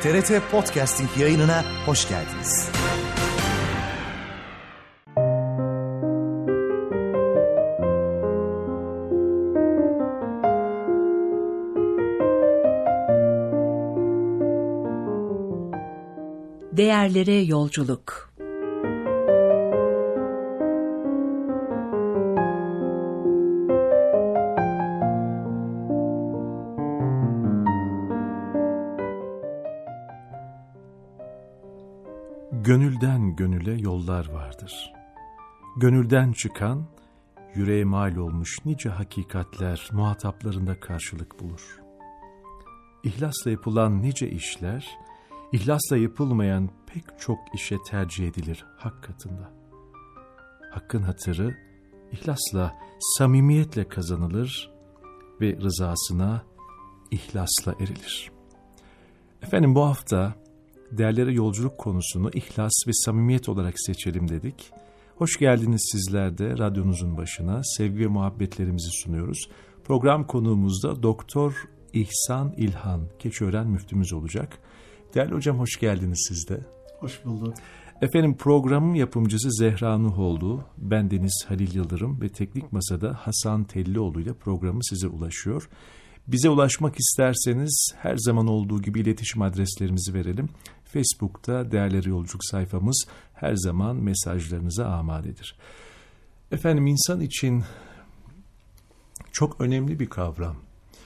TRT Podcasting yayınına hoş geldiniz. Değerlere yolculuk. Gönülden gönüle yollar vardır. Gönülden çıkan, yüreğe mal olmuş nice hakikatler muhataplarında karşılık bulur. İhlasla yapılan nice işler, İhlasla yapılmayan pek çok işe tercih edilir hak katında. Hakkın hatırı ihlasla, samimiyetle kazanılır ve rızasına ihlasla erilir. Efendim, bu hafta değerlere yolculuk konusunu ihlas ve samimiyet olarak seçelim dedik. Hoş geldiniz sizler de radyonuzun başına. Sevgi ve muhabbetlerimizi sunuyoruz. Program konuğumuzda Doktor İhsan İlhan Keçiören müftümüz olacak. Değerli hocam, hoş geldiniz siz de. Hoş bulduk. Efendim, programın yapımcısı Zehra Nuhoğlu, ben Deniz Halil Yıldırım ve teknik masada Hasan Tellioğlu ile programı size ulaşıyor. Bize ulaşmak isterseniz her zaman olduğu gibi iletişim adreslerimizi verelim. Facebook'ta Değerleri Yolculuk sayfamız her zaman mesajlarınıza amadedir. Efendim, insan için çok önemli bir kavram.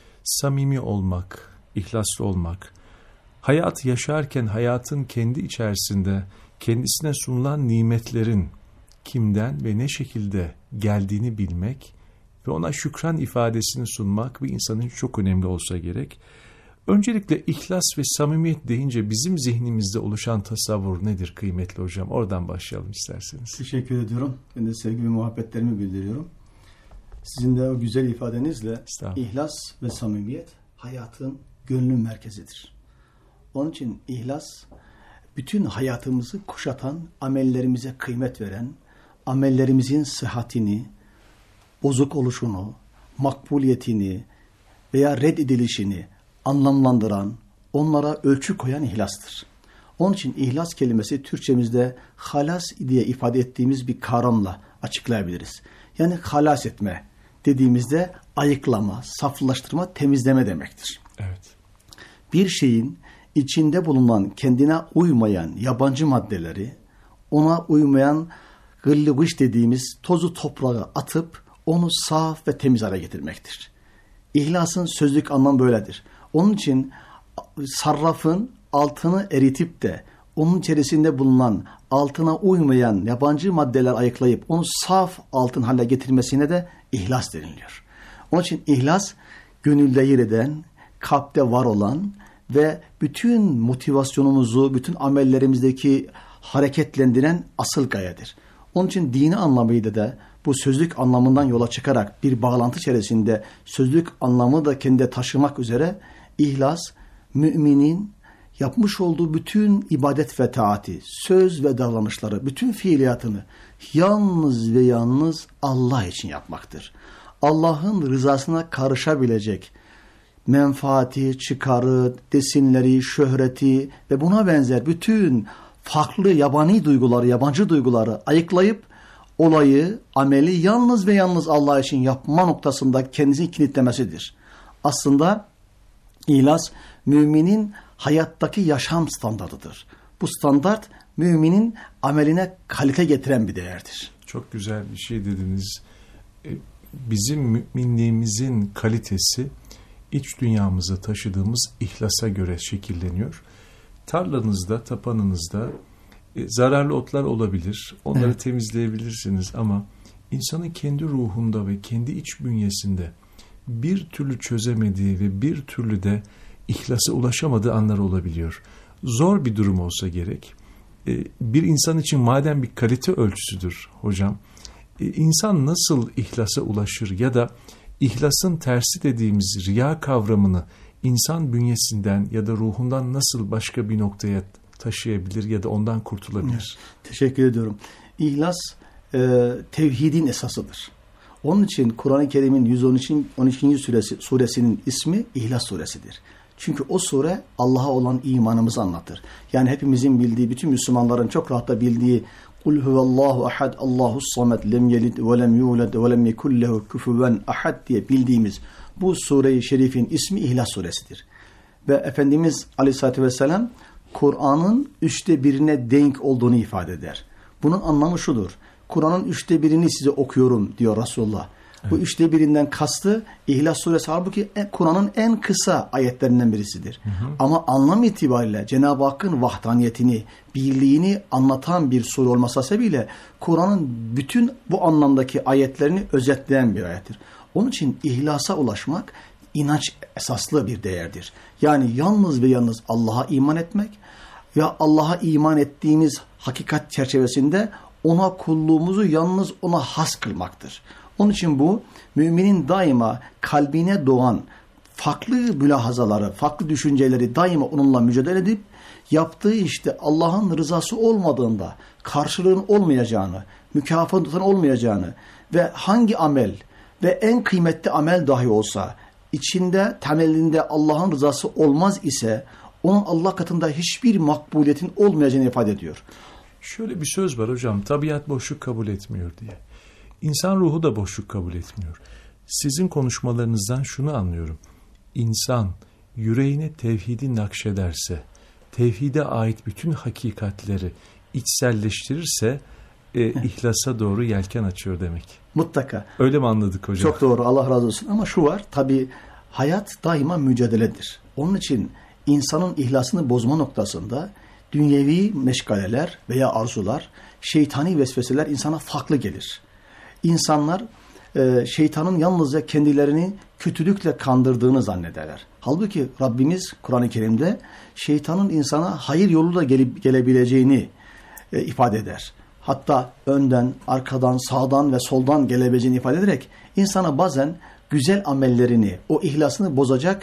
Samimi olmak, ihlaslı olmak. Hayat yaşarken hayatın kendi içerisinde kendisine sunulan nimetlerin kimden ve ne şekilde geldiğini bilmek ve ona şükran ifadesini sunmak bir insanın için çok önemli olsa gerek. Öncelikle ihlas ve samimiyet deyince bizim zihnimizde oluşan tasavvur nedir kıymetli hocam? Oradan başlayalım isterseniz. Teşekkür ediyorum. Ben de sevgi ve muhabbetlerimi bildiriyorum. Sizin de o güzel ifadenizle ihlas ve samimiyet hayatın gönlün merkezidir. Onun için ihlas bütün hayatımızı kuşatan, amellerimize kıymet veren, amellerimizin sıhhatini, bozuk oluşunu, makbuliyetini veya reddedilişini anlamlandıran, onlara ölçü koyan ihlastır. Onun için ihlas kelimesi Türkçemizde halas diye ifade ettiğimiz bir kavramla açıklayabiliriz. Yani halas etme dediğimizde ayıklama, saflaştırma, temizleme demektir. Evet. Bir şeyin içinde bulunan kendine uymayan yabancı maddeleri, ona uymayan gıllı gış dediğimiz tozu toprağa atıp onu saf ve temiz hale getirmektir. İhlasın sözlük anlamı böyledir. Onun için sarrafın altını eritip de onun içerisinde bulunan altına uymayan yabancı maddeler ayıklayıp onu saf altın hale getirmesine de ihlas deniliyor. Onun için ihlas gönülde yer eden, kalpte var olan ve bütün motivasyonumuzu, bütün amellerimizdeki hareketlendiren asıl gayedir. Onun için dini anlamıyla da bu sözlük anlamından yola çıkarak bir bağlantı içerisinde sözlük anlamı da kendine taşımak üzere ihlas, müminin yapmış olduğu bütün ibadet ve taati, söz ve davranışları, bütün fiiliyatını yalnız ve yalnız Allah için yapmaktır. Allah'ın rızasına karışabilecek menfaati, çıkarı, desinleri, şöhreti ve buna benzer bütün farklı yabani duyguları, yabancı duyguları ayıklayıp olayı, ameli yalnız ve yalnız Allah için yapma noktasında kendisini kilitlemesidir. Aslında ihlas, müminin hayattaki yaşam standartıdır. Bu standart, müminin ameline kalite getiren bir değerdir. Çok güzel bir şey dediniz. Bizim müminliğimizin kalitesi, iç dünyamıza taşıdığımız ihlasa göre şekilleniyor. Tarlanızda, tapanınızda zararlı otlar olabilir. Onları temizleyebilirsiniz ama insanın kendi ruhunda ve kendi iç bünyesinde bir türlü çözemediği ve bir türlü de ihlasa ulaşamadığı anlar olabiliyor. Zor bir durum olsa gerek. Bir insan için madem bir kalite ölçüsüdür hocam, insan nasıl ihlasa ulaşır ya da ihlasın tersi dediğimiz riya kavramını insan bünyesinden ya da ruhundan nasıl başka bir noktaya taşıyabilir ya da ondan kurtulabilir? Teşekkür ediyorum. İhlas tevhidin esasıdır. Onun için Kur'an-ı Kerim'in 112. suresinin ismi İhlas suresidir. Çünkü o sure Allah'a olan imanımızı anlatır. Yani hepimizin bildiği, bütün Müslümanların çok rahatla bildiği Kul huvallahu ahad, Allahus samed, lem yelid ve lem yulad ve lem yekul lehu kufuven ahad diye bildiğimiz bu sure-i şerifin ismi İhlas suresidir. Ve Efendimiz Aleyhisselatü Vesselam Kur'an'ın 1/3'ine denk olduğunu ifade eder. Bunun anlamı şudur. Kur'an'ın 1/3'ini size okuyorum diyor Resulullah. Evet. Bu 1/3'inden kastı İhlas suresi halbuki Kur'an'ın en kısa ayetlerinden birisidir. Ama anlam itibariyle Cenab-ı Hakk'ın vahdaniyetini, birliğini anlatan bir sure olması sebebiyle Kur'an'ın bütün bu anlamdaki ayetlerini özetleyen bir ayettir. Onun için ihlasa ulaşmak inanç esaslı bir değerdir. Yani yalnız ve yalnız Allah'a iman etmek ve Allah'a iman ettiğimiz hakikat çerçevesinde ona kulluğumuzu yalnız ona has kılmaktır. Onun için bu müminin daima kalbine doğan farklı mülahazaları, farklı düşünceleri daima onunla mücadele edip yaptığı işte Allah'ın rızası olmadığında karşılığın olmayacağını, mükafatın olmayacağını ve hangi amel ve en kıymetli amel dahi olsa içinde temelinde Allah'ın rızası olmaz ise onun Allah katında hiçbir makbuliyetin olmayacağını ifade ediyor. Şöyle bir söz var hocam, tabiat boşluk kabul etmiyor diye. İnsan ruhu da boşluk kabul etmiyor. Sizin konuşmalarınızdan şunu anlıyorum. İnsan yüreğine tevhidi nakşederse, tevhide ait bütün hakikatleri içselleştirirse ihlasa doğru yelken açıyor demek. Mutlaka. Öyle mi anladık hocam? Çok doğru, Allah razı olsun. Ama şu var, tabii hayat daima mücadeledir. Onun için insanın ihlasını bozma noktasında dünyevi meşgaleler veya arzular, şeytani vesveseler insana farklı gelir. İnsanlar şeytanın yalnızca kendilerini kötülükle kandırdığını zannederler. Halbuki Rabbimiz Kur'an-ı Kerim'de şeytanın insana hayır yoluyla gelebileceğini ifade eder. Hatta önden, arkadan, sağdan ve soldan gelebileceğini ifade ederek insana bazen güzel amellerini, o ihlasını bozacak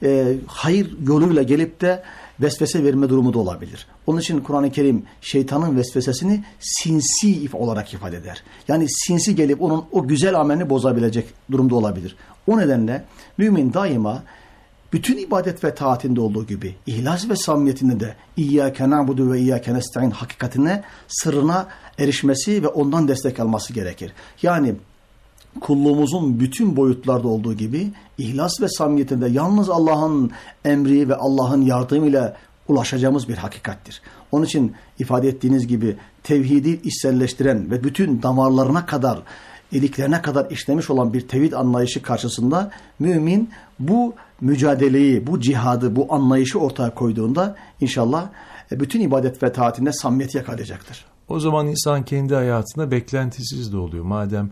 hayır yoluyla gelip de vesvese verme durumu da olabilir. Onun için Kur'an-ı Kerim şeytanın vesvesesini sinsi olarak ifade eder. Yani sinsi gelip onun o güzel amelini bozabilecek durumda olabilir. O nedenle mümin daima bütün ibadet ve taatinde olduğu gibi ihlas ve samimiyetinde de İyyâke na'budu ve İyyâke nestaîn hakikatine, sırrına erişmesi ve ondan destek alması gerekir. Yani kulluğumuzun bütün boyutlarda olduğu gibi ihlas ve samimiyetinde yalnız Allah'ın emri ve Allah'ın yardımıyla ulaşacağımız bir hakikattir. Onun için ifade ettiğiniz gibi tevhidi içselleştiren ve bütün damarlarına kadar, iliklerine kadar işlemiş olan bir tevhid anlayışı karşısında mümin bu mücadeleyi, bu cihadı, bu anlayışı ortaya koyduğunda inşallah bütün ibadet ve taatinde samimiyeti yakalayacaktır. O zaman insan kendi hayatında beklentisiz de oluyor. Madem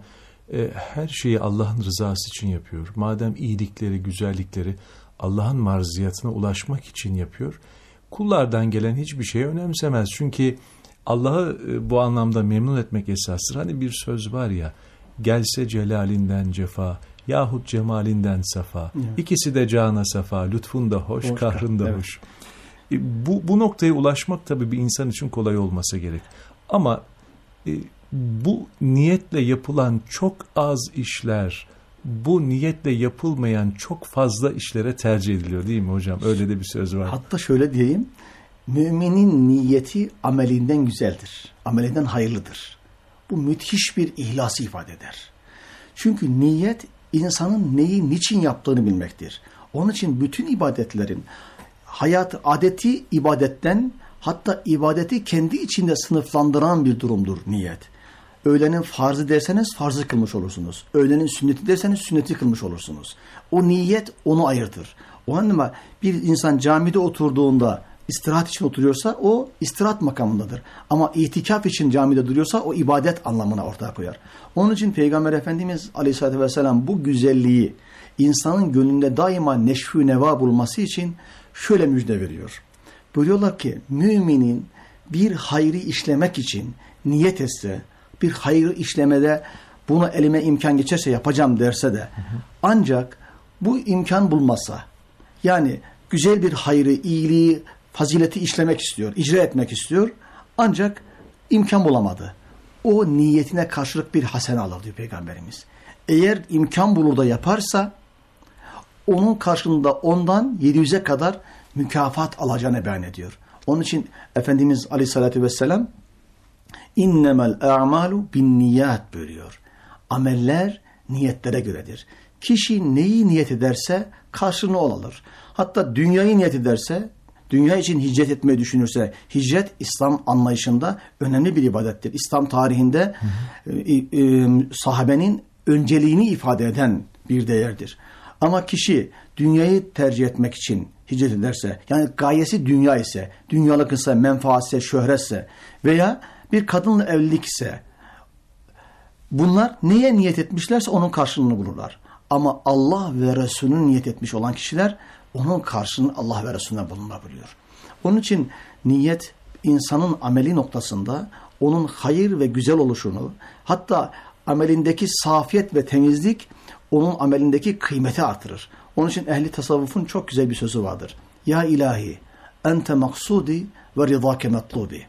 her şeyi Allah'ın rızası için yapıyor, madem iyilikleri, güzellikleri Allah'ın marziyatına ulaşmak için yapıyor, kullardan gelen hiçbir şeyi önemsemez. Çünkü Allah'ı bu anlamda memnun etmek esastır. Hani bir söz var ya, gelse celalinden cefa yahut cemalinden safa. Evet. İkisi de cana safa, lütfun da hoş, kahrın da hoş. Bu noktaya ulaşmak tabii bir insan için kolay olmasa gerek. Ama bu niyetle yapılan çok az işler, bu niyetle yapılmayan çok fazla işlere tercih ediliyor değil mi hocam? Öyle de bir söz var. Hatta şöyle diyeyim, müminin niyeti amelinden güzeldir, amelinden hayırlıdır. Bu müthiş bir ihlası ifade eder. Çünkü niyet insanın neyi, niçin yaptığını bilmektir. Onun için bütün ibadetlerin adeti ibadetten, hatta ibadeti kendi içinde sınıflandıran bir durumdur niyet. Öğlenin farzı derseniz farzı kılmış olursunuz. Öğlenin sünneti derseniz sünneti kılmış olursunuz. O niyet onu ayırtır. O anlamda bir insan camide oturduğunda istirahat için oturuyorsa o istirahat makamındadır. Ama itikaf için camide duruyorsa o ibadet anlamına ortaya koyar. Onun için Peygamber Efendimiz Aleyhisselatü Vesselam bu güzelliği insanın gönlünde daima neşvü neva bulması için şöyle müjde veriyor. Buyuruyorlar ki müminin bir hayrı işlemek için niyet etse, bir hayrı işlemede bunu elime imkan geçerse yapacağım derse de ancak bu imkan bulmazsa, yani güzel bir hayrı, iyiliği, fazileti işlemek istiyor, icra etmek istiyor ancak imkan bulamadı. O niyetine karşılık bir hasene alır diyor Peygamberimiz. Eğer imkan bulur da yaparsa onun karşılığında ondan 700'e kadar mükafat alacağını beyan ediyor. Onun için Efendimiz Aleyhisselatü Vesselam innemel a'malu bin niyat buyuruyor. Ameller niyetlere göredir. Kişi neyi niyet ederse karşılığını alır. Hatta dünyayı niyet ederse, dünya için hicret etmeyi düşünürse, hicret İslam anlayışında önemli bir ibadettir. İslam tarihinde sahabenin önceliğini ifade eden bir değerdir. Ama kişi dünyayı tercih etmek için hicret ederse, yani gayesi dünya ise, dünyalık ise, menfaatse, şöhretse veya bir kadınla evlilik ise, bunlar neye niyet etmişlerse onun karşılığını bulurlar. Ama Allah ve Resulü'nün niyet etmiş olan kişiler onun karşılığını Allah ve Resulü'ne bulunabiliyor. Onun için niyet insanın ameli noktasında onun hayır ve güzel oluşunu, hatta amelindeki safiyet ve temizlik onun amelindeki kıymeti artırır. Onun için ehli tasavvufun çok güzel bir sözü vardır. Ya ilahi, ente maksudi ve rıdake metlubi.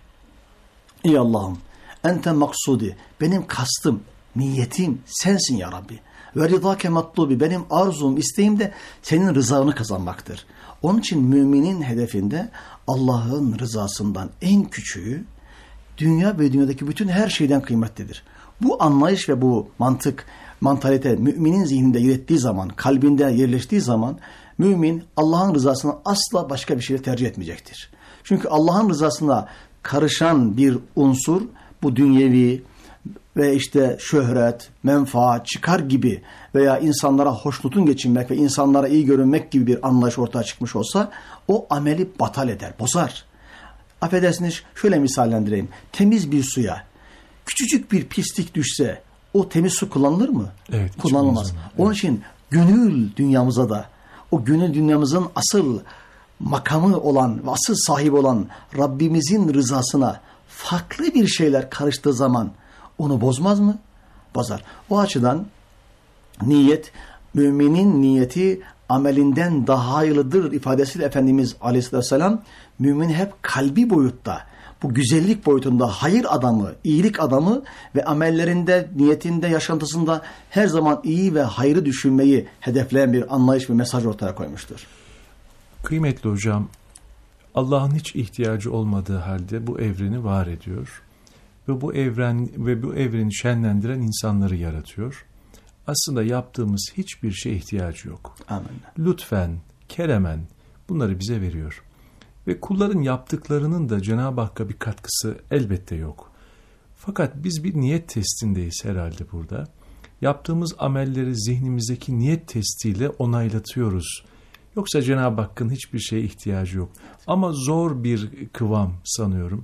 Ey Allah'ım, ente maksudi, benim kastım, niyetim sensin ya Rabbi. Ve rıdake metlubi, benim arzum, isteğim de senin rızanı kazanmaktır. Onun için müminin hedefinde Allah'ın rızasından en küçüğü, dünya ve dünyadaki bütün her şeyden kıymetlidir. Bu anlayış ve bu mantalite müminin zihninde yer ettiği zaman, kalbinde yerleştiği zaman mümin Allah'ın rızasını asla başka bir şeyle tercih etmeyecektir. Çünkü Allah'ın rızasına karışan bir unsur bu dünyevi ve işte şöhret, menfaat, çıkar gibi veya insanlara hoşnutun geçinmek ve insanlara iyi görünmek gibi bir anlayış ortaya çıkmış olsa o ameli batal eder, bozar. Affedersiniz, şöyle misallendireyim. Temiz bir suya küçücük bir pislik düşse o temiz su kullanılır mı? Evet, kullanılmaz. Evet. Onun için gönül dünyamıza da o gönül dünyamızın asıl makamı olan ve asıl sahibi olan Rabbimizin rızasına farklı bir şeyler karıştığı zaman onu bozmaz mı? Bozar. O açıdan niyet, müminin niyeti amelinden daha hayırlıdır ifadesiyle Efendimiz Aleyhisselam mümin hep kalbi boyutta, bu güzellik boyutunda hayır adamı, iyilik adamı ve amellerinde, niyetinde, yaşantısında her zaman iyi ve hayrı düşünmeyi hedefleyen bir anlayış ve mesaj ortaya koymuştur. Kıymetli hocam, Allah'ın hiç ihtiyacı olmadığı halde bu evreni var ediyor ve bu evreni şenlendiren insanları yaratıyor. Aslında yaptığımız hiçbir şeye ihtiyacı yok. Amin. Lütfen, keremen bunları bize veriyor. Ve kulların yaptıklarının da Cenab-ı Hakk'a bir katkısı elbette yok. Fakat biz bir niyet testindeyiz herhalde burada. Yaptığımız amelleri zihnimizdeki niyet testiyle onaylatıyoruz. Yoksa Cenab-ı Hakk'ın hiçbir şeye ihtiyacı yok. Ama zor bir kıvam sanıyorum.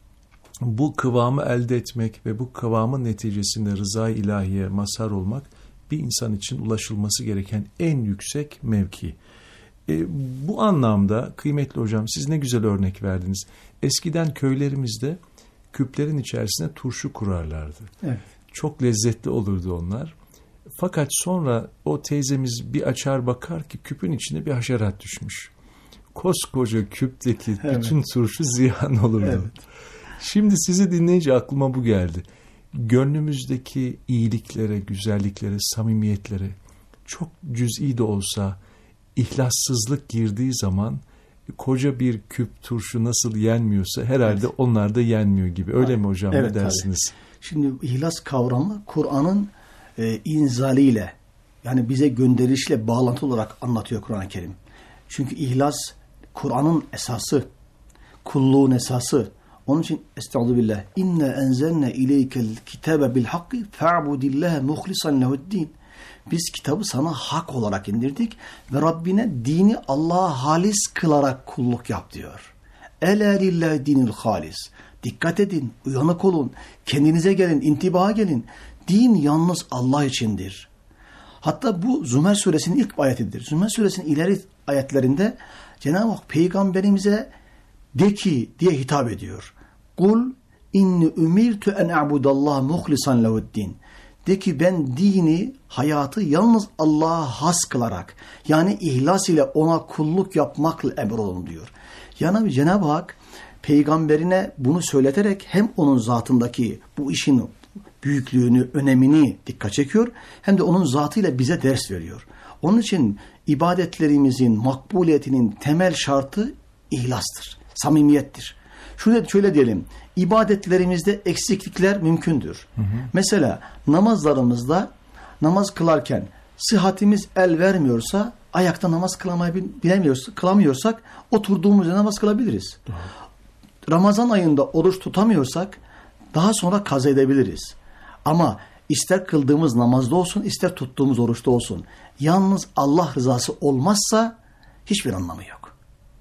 Bu kıvamı elde etmek ve bu kıvamın neticesinde rıza-i ilahiye mazhar olmak bir insan için ulaşılması gereken en yüksek mevki. Bu anlamda kıymetli hocam siz ne güzel örnek verdiniz. Eskiden köylerimizde küplerin içerisine turşu kurarlardı. Evet. Çok lezzetli olurdu onlar. Fakat sonra o teyzemiz bir açar bakar ki küpün içine bir haşerat düşmüş. Koskoca küpteki bütün turşu ziyan olurdu. Evet. Şimdi sizi dinleyince aklıma bu geldi. Gönlümüzdeki iyiliklere, güzelliklere, samimiyetlere çok cüz'i de olsa ihlassızlık girdiği zaman koca bir küp turşu nasıl yenmiyorsa herhalde onlar da yenmiyor gibi. Öyle mi hocam? Evet, ne dersiniz? Tabii. Şimdi ihlas kavramı Kur'an'ın inzaliyle yani bize gönderişle bağlantı olarak anlatıyor Kur'an-ı Kerim. Çünkü ihlas Kur'an'ın esası, kulluğun esası. Onun için estağfirullah. İnne enzelne ileykel kitabe bil hakki fa'budillaha muhlisan lehu'd-din. Biz kitabı sana hak olarak indirdik ve Rabbine dini Allah'a halis kılarak kulluk yap diyor. Ela lillahi dinil halis. Dikkat edin, uyanık olun, kendinize gelin, intibaha gelin. Din yalnız Allah içindir. Hatta bu Zümer suresinin ilk ayetidir. Zümer suresinin ileri ayetlerinde Cenab-ı Hak peygamberimize de ki diye hitap ediyor. Kul inni umirtu en a'budallaha muhlisan lehu'd-din. De ki ben dini, hayatı yalnız Allah'a has kılarak yani ihlas ile ona kulluk yapmakla emrolun diyor. Yani Cenab-ı Hak peygamberine bunu söyleterek hem onun zatındaki bu işin büyüklüğünü, önemini dikkat çekiyor hem de onun zatıyla bize ders veriyor. Onun için ibadetlerimizin makbuliyetinin temel şartı ihlastır, samimiyettir. Şöyle diyelim, ibadetlerimizde eksiklikler mümkündür. Mesela namazlarımızda namaz kılarken sıhhatimiz el vermiyorsa, ayakta namaz kılamıyorsak oturduğumuz yerde namaz kılabiliriz. Ramazan ayında oruç tutamıyorsak daha sonra kaza edebiliriz. Ama ister kıldığımız namazda olsun, ister tuttuğumuz oruçta olsun, yalnız Allah rızası olmazsa hiçbir anlamı yok.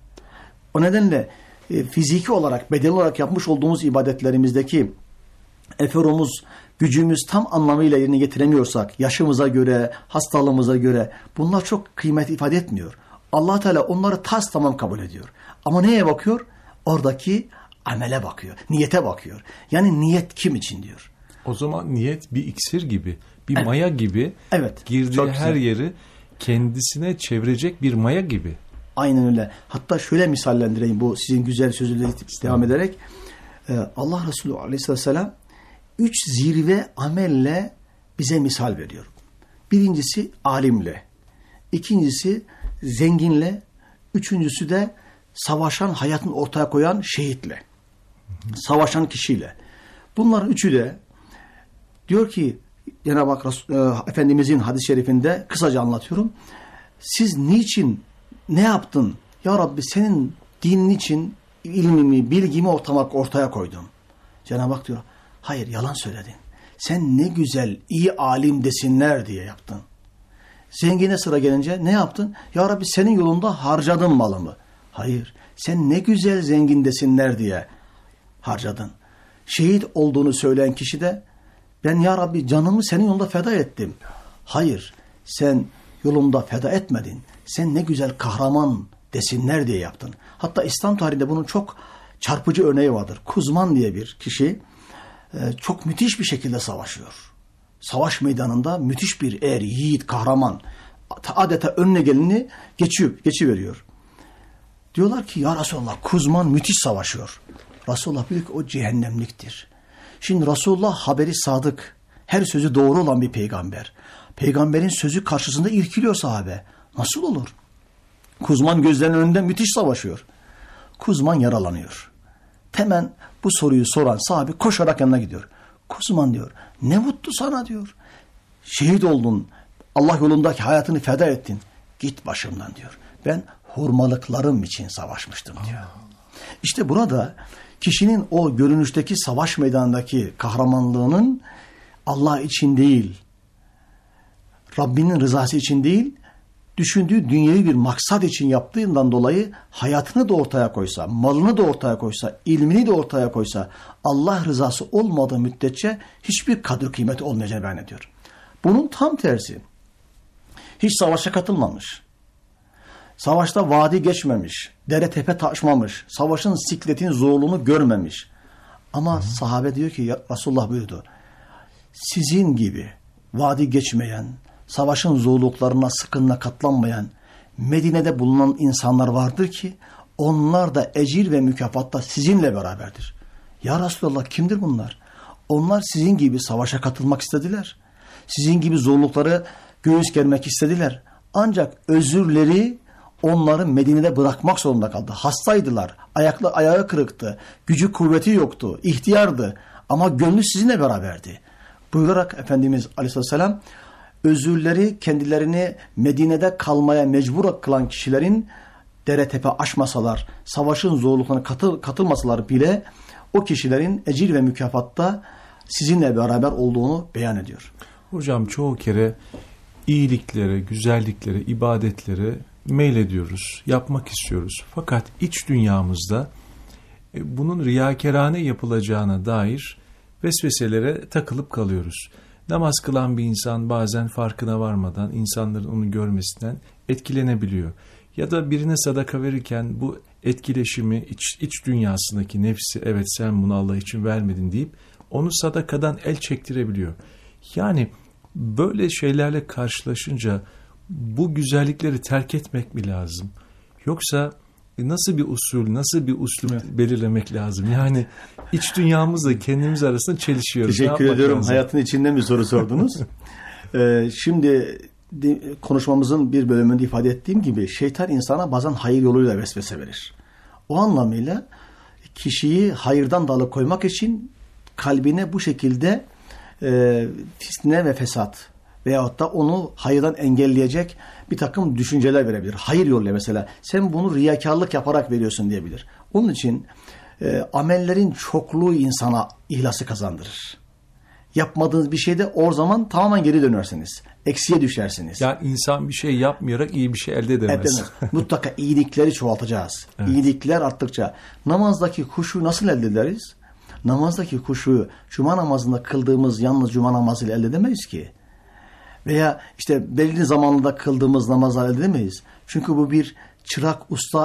O nedenle fiziki olarak, bedeni olarak yapmış olduğumuz ibadetlerimizdeki eforumuz, gücümüz tam anlamıyla yerine getiremiyorsak, yaşımıza göre, hastalığımıza göre bunlar çok kıymet ifade etmiyor. Allah Teala onları tamam kabul ediyor. Ama neye bakıyor? Oradaki amele bakıyor, niyete bakıyor. Yani niyet kim için diyor. O zaman niyet bir iksir gibi, bir maya gibi, girdiği her yeri kendisine çevirecek bir maya gibi. Aynen öyle. Hatta şöyle misallendireyim bu sizin güzel sözüyle devam ederek. Allah Resulü Aleyhisselam 3 zirve amelle bize misal veriyor. Birincisi alimle, ikincisi zenginle, üçüncüsü de savaşan, hayatını ortaya koyan şehitle, savaşan kişiyle. Bunların üçü de diyor ki Cenab-ı Hak Efendimizin hadis-i şerifinde kısaca anlatıyorum. Siz niçin, ne yaptın? Ya Rabbi senin dinin için ilmimi, bilgimi ortaya koydum. Cenab-ı Hak diyor, hayır yalan söyledin. Sen ne güzel, iyi alim desinler diye yaptın. Zengine sıra gelince ne yaptın? Ya Rabbi senin yolunda harcadım malımı. Hayır, sen ne güzel zengin desinler diye harcadın. Şehit olduğunu söyleyen kişi de ben ya Rabbi canımı senin yolunda feda ettim. Hayır, sen yolumda feda etmedin. Sen ne güzel kahraman desinler diye yaptın. Hatta İslam tarihinde bunun çok çarpıcı örneği vardır. Kuzman diye bir kişi çok müthiş bir şekilde savaşıyor. Savaş meydanında müthiş bir yiğit, kahraman. Adeta önüne geleni geçiveriyor. Diyorlar ki ya Resulallah Kuzman müthiş savaşıyor. Resulullah diyor ki o cehennemliktir. Şimdi Resulullah haberi sadık, her sözü doğru olan bir peygamber. Peygamberin sözü karşısında irkiliyor sahabe. Nasıl olur? Kuzman gözlerinin önünde müthiş savaşıyor. Kuzman yaralanıyor. Hemen bu soruyu soran sahabe koşarak yanına gidiyor. Kuzman diyor, ne mutlu sana diyor. Şehit oldun, Allah yolundaki hayatını feda ettin. Git başımdan diyor. Ben hurmalıklarım için savaşmıştım diyor. İşte burada kişinin o görünüşteki savaş meydanındaki kahramanlığının Allah için değil, Rabbinin rızası için değil, düşündüğü dünyevi bir maksat için yaptığından dolayı hayatını da ortaya koysa, malını da ortaya koysa, ilmini de ortaya koysa, Allah rızası olmadığı müddetçe hiçbir kadir kıymeti olmayacağını beyan ediyor. Bunun tam tersi. Hiç savaşa katılmamış. Savaşta vadi geçmemiş. Dere tepe taşmamış. Savaşın sikletin zorluğunu görmemiş. Ama sahabe diyor ki Resulullah buyurdu. Sizin gibi vadi geçmeyen, savaşın zorluklarına, sıkıntına katlanmayan Medine'de bulunan insanlar vardır ki onlar da ecir ve mükafatta sizinle beraberdir. Ya Resulallah kimdir bunlar? Onlar sizin gibi savaşa katılmak istediler. Sizin gibi zorlukları göğüs germek istediler. Ancak özürleri onları Medine'de bırakmak zorunda kaldı. Hastaydılar. Ayağı kırıktı. Gücü kuvveti yoktu. İhtiyardı. Ama gönlü sizinle beraberdi. Buyurarak Efendimiz Aleyhisselam özürleri kendilerini Medine'de kalmaya mecbur kılan kişilerin dere tepe aşmasalar, savaşın zorluklarına katılmasalar bile o kişilerin ecir ve mükafatta sizinle beraber olduğunu beyan ediyor. Hocam çoğu kere iyiliklere, güzelliklere, ibadetlere meylediyoruz, yapmak istiyoruz. Fakat iç dünyamızda bunun riyakarane yapılacağına dair vesveselere takılıp kalıyoruz. Namaz kılan bir insan bazen farkına varmadan insanların onu görmesinden etkilenebiliyor. Ya da birine sadaka verirken bu etkileşimi iç dünyasındaki nefsi evet sen bunu Allah için vermedin deyip onu sadakadan el çektirebiliyor. Yani böyle şeylerle karşılaşınca bu güzellikleri terk etmek mi lazım? Yoksa nasıl bir usul, nasıl bir üslup belirlemek lazım? Yani iç dünyamızla kendimiz arasında çelişiyoruz. Teşekkür ediyorum. Lazım? Hayatın içinden bir soru sordunuz. Şimdi konuşmamızın bir bölümünde ifade ettiğim gibi şeytan insana bazen hayır yoluyla vesvese verir. O anlamıyla kişiyi hayırdan da alıkoymak için kalbine bu şekilde fitne ve fesat veyahut da onu hayırdan engelleyecek bir takım düşünceler verebilir. Hayır yoluyla mesela sen bunu riyakarlık yaparak veriyorsun diyebilir. Onun için amellerin çokluğu insana ihlası kazandırır. Yapmadığınız bir şeyde o zaman tamamen geri dönersiniz. Eksiye düşersiniz. Yani insan bir şey yapmayarak iyi bir şey elde edemez. Mutlaka iyilikleri çoğaltacağız. Evet. İyilikler arttıkça namazdaki huşu nasıl elde ederiz? Namazdaki huşu cuma namazında kıldığımız yalnız cuma namazıyla elde edemeyiz ki. Veya işte belirli zamanında kıldığımız namazlar elde edemeyiz. Çünkü bu bir çırak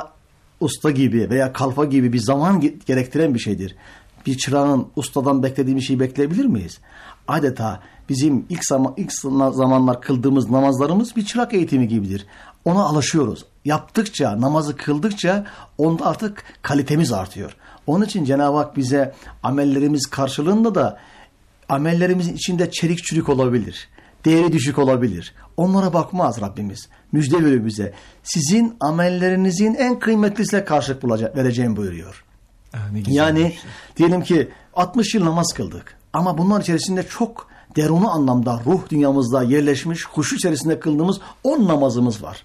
usta gibi veya kalfa gibi bir zaman gerektiren bir şeydir. Bir çırağın ustadan beklediği bir şeyi bekleyebilir miyiz? Adeta bizim ilk zamanlar kıldığımız namazlarımız bir çırak eğitimi gibidir. Ona alışıyoruz. Yaptıkça, namazı kıldıkça onda artık kalitemiz artıyor. Onun için Cenab-ı Hak bize amellerimiz karşılığında da amellerimizin içinde çelik çürük olabilir. Değeri düşük olabilir. Onlara bakmaz Rabbimiz. Müjde veriyor bize. Sizin amellerinizin en kıymetlisine karşılık vereceğim buyuruyor. Yani diyelim ki 60 yıl namaz kıldık. Ama bunlar içerisinde çok derunu anlamda ruh dünyamızda yerleşmiş, huşu içerisinde kıldığımız 10 namazımız var.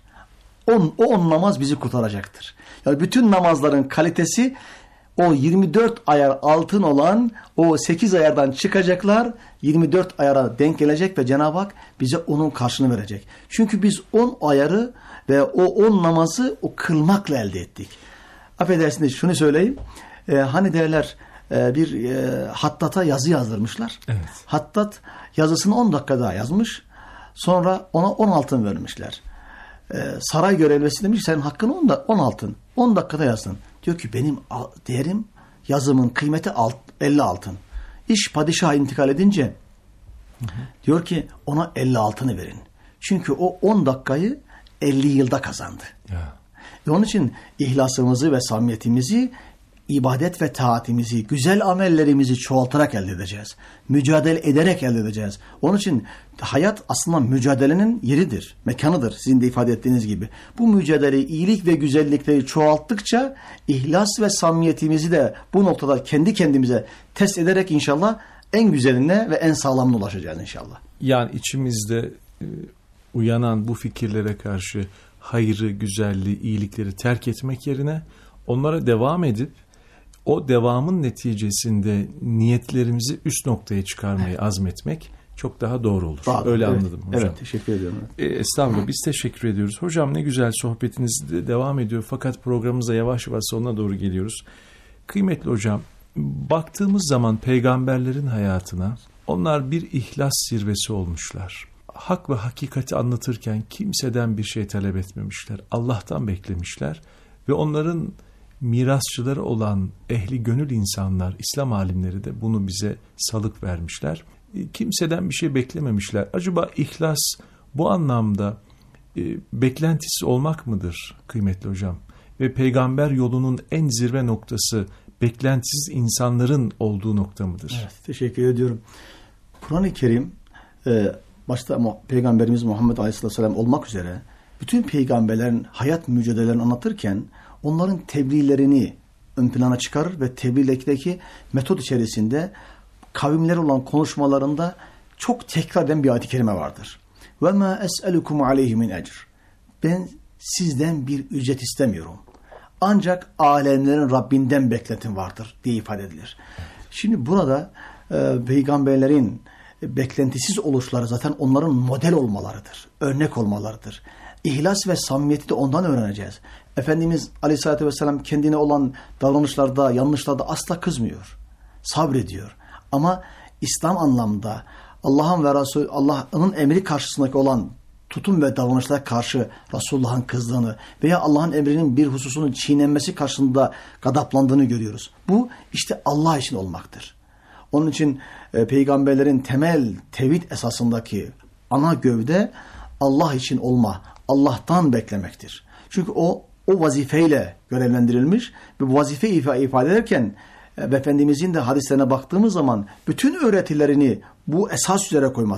O 10 namaz bizi kurtaracaktır. Yani bütün namazların kalitesi o 24 ayar altın olan o 8 ayardan çıkacaklar, 24 ayara denk gelecek ve Cenab-ı Hak bize onun karşılığını verecek. Çünkü biz 10 ayarı ve o 10 namazı o kılmakla elde ettik. Affedersiniz şunu söyleyeyim. Hani derler bir hattata yazı yazdırmışlar. Evet. Hattat yazısını 10 dakika daha yazmış. Sonra ona 10 altın vermişler. Saray görevlisi demiş senin hakkın 10 altın. 10 dakikada yazsın. Diyor ki benim değerim yazımın kıymeti 50 altın. İş padişaha intikal edince diyor ki ona 50 altını verin. Çünkü o 10 dakikayı 50 yılda kazandı. Ya. Onun için ihlasımızı ve samimiyetimizi, ibadet ve taatimizi, güzel amellerimizi çoğaltarak elde edeceğiz. Mücadele ederek elde edeceğiz. Onun için hayat aslında mücadelenin yeridir, mekanıdır sizin de ifade ettiğiniz gibi. Bu mücadeleyi, iyilik ve güzellikleri çoğalttıkça ihlas ve samimiyetimizi de bu noktada kendi kendimize test ederek inşallah en güzeline ve en sağlamına ulaşacağız inşallah. Yani içimizde uyanan bu fikirlere karşı hayrı, güzelliği, iyilikleri terk etmek yerine onlara devam edip o devamın neticesinde niyetlerimizi üst noktaya çıkarmayı azmetmek çok daha doğru olur. Öyle evet, anladım hocam. Evet, teşekkür ediyorum. Estağfurullah, biz teşekkür ediyoruz. Hocam ne güzel sohbetiniz devam ediyor fakat programımıza yavaş yavaş sonuna doğru geliyoruz. Kıymetli hocam, baktığımız zaman peygamberlerin hayatına onlar bir ihlas zirvesi olmuşlar. Hak ve hakikati anlatırken kimseden bir şey talep etmemişler. Allah'tan beklemişler ve onların mirasçıları olan ehli gönül insanlar, İslam alimleri de bunu bize salık vermişler. Kimseden bir şey beklememişler. Acaba ihlas bu anlamda beklentisi olmak mıdır kıymetli hocam? Ve peygamber yolunun en zirve noktası beklentisiz insanların olduğu nokta mıdır? Evet, teşekkür ediyorum. Kur'an-ı Kerim başta Peygamberimiz Muhammed Aleyhisselam olmak üzere bütün peygamberlerin hayat mücadelelerini anlatırken onların tebliğlerini ön plana çıkarır ve tebliğdeki metot içerisinde kavimler olan konuşmalarında çok tekrar eden bir ayet-i kerime vardır. وَمَا أَسْأَلُكُمْ عَلَيْهِ مِنْ اَجْرٍ Ben sizden bir ücret istemiyorum. Ancak alemlerin Rabbinden beklentim vardır diye ifade edilir. Şimdi burada peygamberlerin beklentisiz oluşları zaten onların model olmalarıdır. Örnek olmalarıdır. İhlas ve samimiyeti de ondan öğreneceğiz. Efendimiz Aleyhisselatü Vesselam kendine olan davranışlarda, yanlışlarda asla kızmıyor. Sabrediyor. Ama İslam anlamda Allah'ın ve Allah'ın emri karşısındaki olan tutum ve davranışlara karşı Resulullah'ın kızdığını veya Allah'ın emrinin bir hususunun çiğnenmesi karşısında gadaplandığını görüyoruz. Bu işte Allah için olmaktır. Onun için peygamberlerin temel tevhid esasındaki ana gövde Allah için olma, Allah'tan beklemektir. Çünkü o vazifeyle görevlendirilmiş ve bu vazifeyi ifade ederken Efendimizin de hadislerine baktığımız zaman bütün öğretilerini bu esas üzere koyması,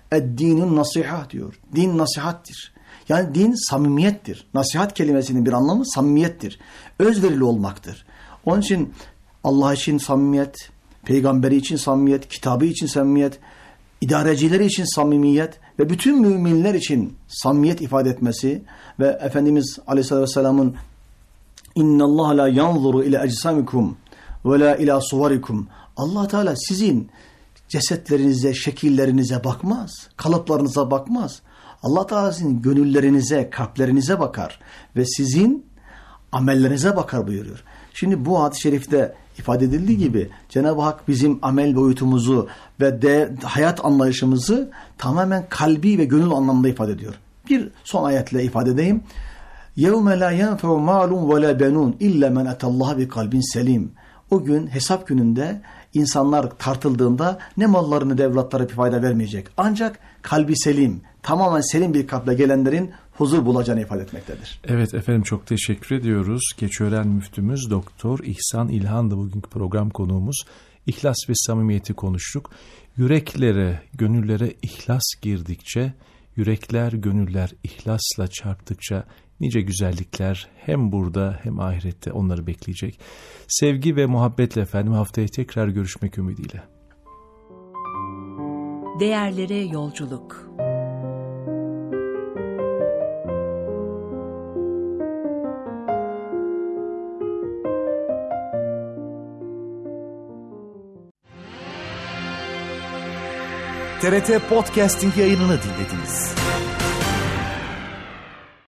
Eddinun nasiha diyor. Din nasihattir. Yani din samimiyettir. Nasihat kelimesinin bir anlamı samimiyettir. Özverili olmaktır. Onun için Allah için samimiyet, peygamberi için samimiyet, kitabı için samimiyet, idarecileri için samimiyet ve bütün müminler için samimiyet ifade etmesi ve Efendimiz Aleyhisselatü Vesselam'ın İnna Allah la yanzuru ila ecsamikum ve la ila suvarikum. Allah Teala sizin cesetlerinize, şekillerinize bakmaz, kalıplarınıza bakmaz. Allah Teala sizin gönüllerinize, kalplerinize bakar ve sizin amellerinize bakar buyuruyor. Şimdi bu hadis-i şerifte ifade edildiği gibi Cenab-ı Hak bizim amel boyutumuzu ve hayat anlayışımızı tamamen kalbi ve gönül anlamında ifade ediyor. Bir son ayetle ifade edeyim. يَوْمَ لَا يَنْفَوْ مَالٌ وَلَا بَنُونَ اِلَّا مَنْ اَتَى اللّٰهَ بِقَلْبٍ سَلِيمٍ. O gün hesap gününde insanlar tartıldığında ne mallarını evlatları bir fayda vermeyecek. Ancak kalbi selim, tamamen selim bir kalple gelenlerin huzur bulacağını ifade etmektedir. Evet efendim, çok teşekkür ediyoruz. Keçiören Müftümüz Doktor İhsan İlhan'dı bugünkü program konuğumuz. İhlas ve samimiyeti konuştuk. Yüreklere, gönüllere ihlas girdikçe, yürekler, gönüller ihlasla çarptıkça nice güzellikler hem burada hem ahirette onları bekleyecek. Sevgi ve muhabbetle efendim, haftaya tekrar görüşmek ümidiyle. Değerlere yolculuk. TRT Podcasting yayınını dinlediniz.